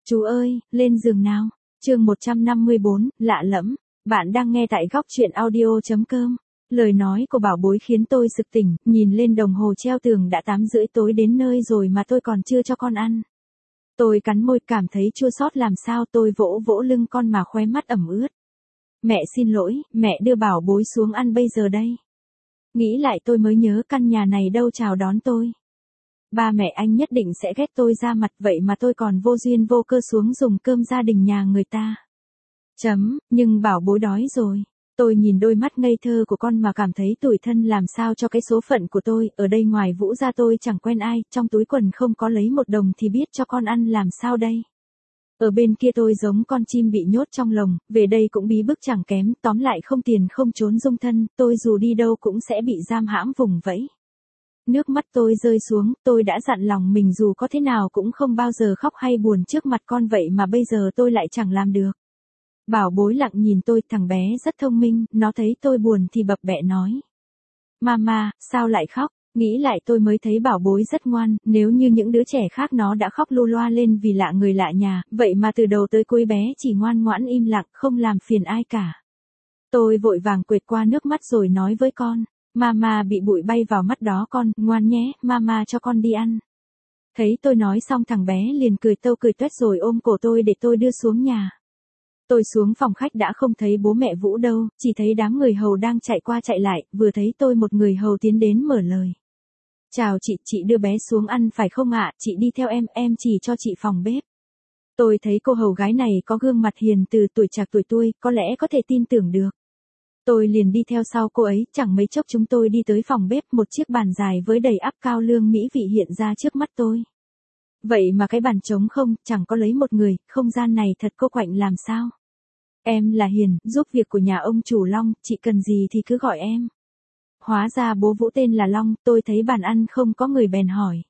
Chú ơi, lên giường nào. Chương 154, lạ lẫm. Bạn đang nghe tại góc truyện audio.com. Lời nói của bảo bối khiến tôi sực tỉnh, nhìn lên đồng hồ treo tường đã 8:30 tối đến nơi rồi mà tôi còn chưa cho con ăn. Tôi cắn môi cảm thấy chua xót làm sao, tôi vỗ vỗ lưng con mà khóe mắt ẩm ướt. Mẹ xin lỗi, mẹ đưa bảo bối xuống ăn bây giờ đây. Nghĩ lại tôi mới nhớ căn nhà này đâu chào đón tôi. Ba mẹ anh nhất định sẽ ghét tôi ra mặt, vậy mà tôi còn vô duyên vô cơ xuống dùng cơm gia đình nhà người ta. Nhưng bảo bối đói rồi. Tôi nhìn đôi mắt ngây thơ của con mà cảm thấy tủi thân làm sao cho cái số phận của tôi, ở đây ngoài Vũ ra tôi chẳng quen ai, trong túi quần không có lấy một đồng thì biết cho con ăn làm sao đây. Ở bên kia tôi giống con chim bị nhốt trong lồng, về đây cũng bí bức chẳng kém, tóm lại không tiền không trốn dung thân, tôi dù đi đâu cũng sẽ bị giam hãm vùng vẫy. Nước mắt tôi rơi xuống, tôi đã dặn lòng mình dù có thế nào cũng không bao giờ khóc hay buồn trước mặt con, vậy mà bây giờ tôi lại chẳng làm được. Bảo bối lặng nhìn tôi, thằng bé rất thông minh, nó thấy tôi buồn thì bập bẹ nói. Mama, sao lại khóc? Nghĩ lại tôi mới thấy bảo bối rất ngoan, nếu như những đứa trẻ khác nó đã khóc lu loa lên vì lạ người lạ nhà, vậy mà từ đầu tới cuối bé chỉ ngoan ngoãn im lặng, không làm phiền ai cả. Tôi vội vàng quệt qua nước mắt rồi nói với con. Mama bị bụi bay vào mắt đó con, ngoan nhé, mama cho con đi ăn. Thấy tôi nói xong thằng bé liền cười tâu cười toét rồi ôm cổ tôi để tôi đưa xuống nhà. Tôi xuống phòng khách đã không thấy bố mẹ Vũ đâu, chỉ thấy đám người hầu đang chạy qua chạy lại, vừa thấy tôi một người hầu tiến đến mở lời. Chào chị đưa bé xuống ăn phải không ạ, chị đi theo em chỉ cho chị phòng bếp. Tôi thấy cô hầu gái này có gương mặt hiền từ, tuổi trạc tuổi tôi, có lẽ có thể tin tưởng được. Tôi liền đi theo sau cô ấy, chẳng mấy chốc chúng tôi đi tới phòng bếp, một chiếc bàn dài với đầy ắp cao lương mỹ vị hiện ra trước mắt tôi. Vậy mà cái bàn trống không, chẳng có lấy một người, không gian này thật cô quạnh làm sao. Em là Hiền, giúp việc của nhà ông chủ Long, chị cần gì thì cứ gọi em. Hóa ra bố Vũ tên là Long, tôi thấy bàn ăn không có người bèn hỏi.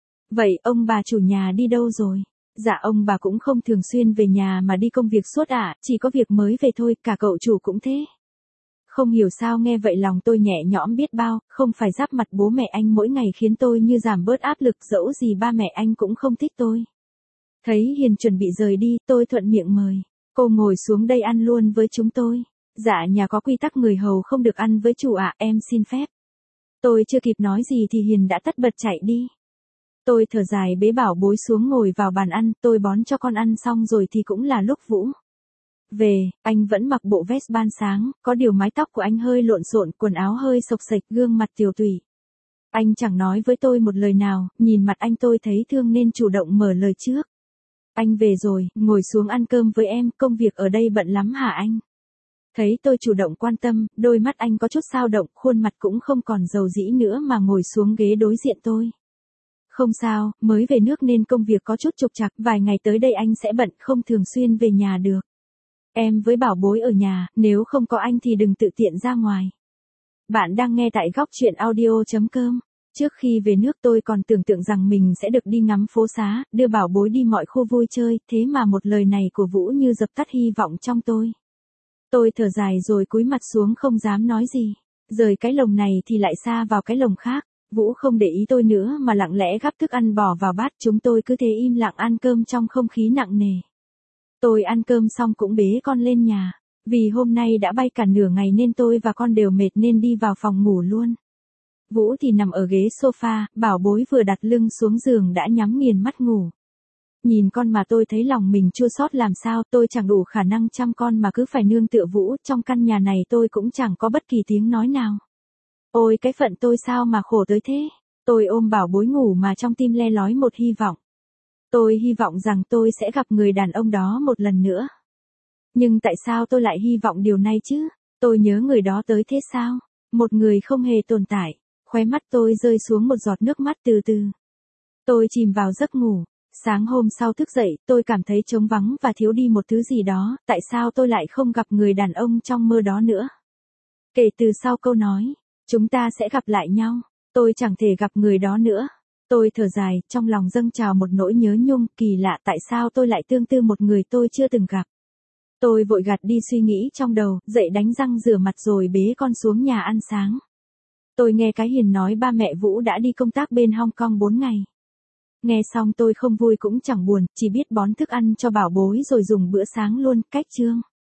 Vậy ông bà chủ nhà đi đâu rồi? Dạ ông bà cũng không thường xuyên về nhà mà đi công việc suốt ạ, chỉ có việc mới về thôi, cả cậu chủ cũng thế. Không hiểu sao nghe vậy lòng tôi nhẹ nhõm biết bao, không phải giáp mặt bố mẹ anh mỗi ngày khiến tôi như giảm bớt áp lực, dẫu gì ba mẹ anh cũng không thích tôi. Thấy Hiền chuẩn bị rời đi, tôi thuận miệng mời. Cô ngồi xuống đây ăn luôn với chúng tôi. Dạ nhà có quy tắc người hầu không được ăn với chủ ạ, em xin phép. Tôi chưa kịp nói gì thì Hiền đã tất bật chạy đi. Tôi thở dài bế bảo bối xuống ngồi vào bàn ăn, tôi bón cho con ăn xong rồi thì cũng là lúc Vũ về. Anh vẫn mặc bộ vest ban sáng, có điều mái tóc của anh hơi lộn xộn, quần áo hơi xộc xệch, gương mặt tiều tụy. Anh chẳng nói với tôi một lời nào, nhìn mặt anh tôi thấy thương nên chủ động mở lời trước. Anh về rồi, ngồi xuống ăn cơm với em, công việc ở đây bận lắm hả anh? Thấy tôi chủ động quan tâm, đôi mắt anh có chút dao động, khuôn mặt cũng không còn dầu dĩ nữa mà ngồi xuống ghế đối diện tôi. Không sao, mới về nước nên công việc có chút trục trặc, vài ngày tới đây anh sẽ bận, không thường xuyên về nhà được. Em với bảo bối ở nhà, nếu không có anh thì đừng tự tiện ra ngoài. Bạn đang nghe tại góc truyện audio.com. Trước khi về nước tôi còn tưởng tượng rằng mình sẽ được đi ngắm phố xá, đưa bảo bối đi mọi khu vui chơi, thế mà một lời này của Vũ như dập tắt hy vọng trong tôi. Tôi thở dài rồi cúi mặt xuống không dám nói gì. Rời cái lồng này thì lại xa vào cái lồng khác. Vũ không để ý tôi nữa mà lặng lẽ gắp thức ăn bỏ vào bát, chúng tôi cứ thế im lặng ăn cơm trong không khí nặng nề. Tôi ăn cơm xong cũng bế con lên nhà. Vì hôm nay đã bay cả nửa ngày nên tôi và con đều mệt nên đi vào phòng ngủ luôn. Vũ thì nằm ở ghế sofa, bảo bối vừa đặt lưng xuống giường đã nhắm nghiền mắt ngủ. Nhìn con mà tôi thấy lòng mình chua xót làm sao, tôi chẳng đủ khả năng chăm con mà cứ phải nương tựa Vũ, trong căn nhà này tôi cũng chẳng có bất kỳ tiếng nói nào. Ôi cái phận tôi sao mà khổ tới thế. Tôi ôm bảo bối ngủ mà trong tim le lói một hy vọng. Tôi hy vọng rằng tôi sẽ gặp người đàn ông đó một lần nữa. Nhưng tại sao tôi lại hy vọng điều này chứ? Tôi nhớ người đó tới thế sao? Một người không hề tồn tại. Khóe mắt tôi rơi xuống một giọt nước mắt từ từ. Tôi chìm vào giấc ngủ. Sáng hôm sau thức dậy, tôi cảm thấy trống vắng và thiếu đi một thứ gì đó. Tại sao tôi lại không gặp người đàn ông trong mơ đó nữa? Kể từ sau câu nói, chúng ta sẽ gặp lại nhau, tôi chẳng thể gặp người đó nữa. Tôi thở dài, trong lòng dâng trào một nỗi nhớ nhung, kỳ lạ tại sao tôi lại tương tư một người tôi chưa từng gặp. Tôi vội gạt đi suy nghĩ trong đầu, dậy đánh răng rửa mặt rồi bế con xuống nhà ăn sáng. Tôi nghe cái Hiền nói ba mẹ Vũ đã đi công tác bên Hong Kong 4 ngày. Nghe xong tôi không vui cũng chẳng buồn, chỉ biết bón thức ăn cho bảo bối rồi dùng bữa sáng luôn, cách chương.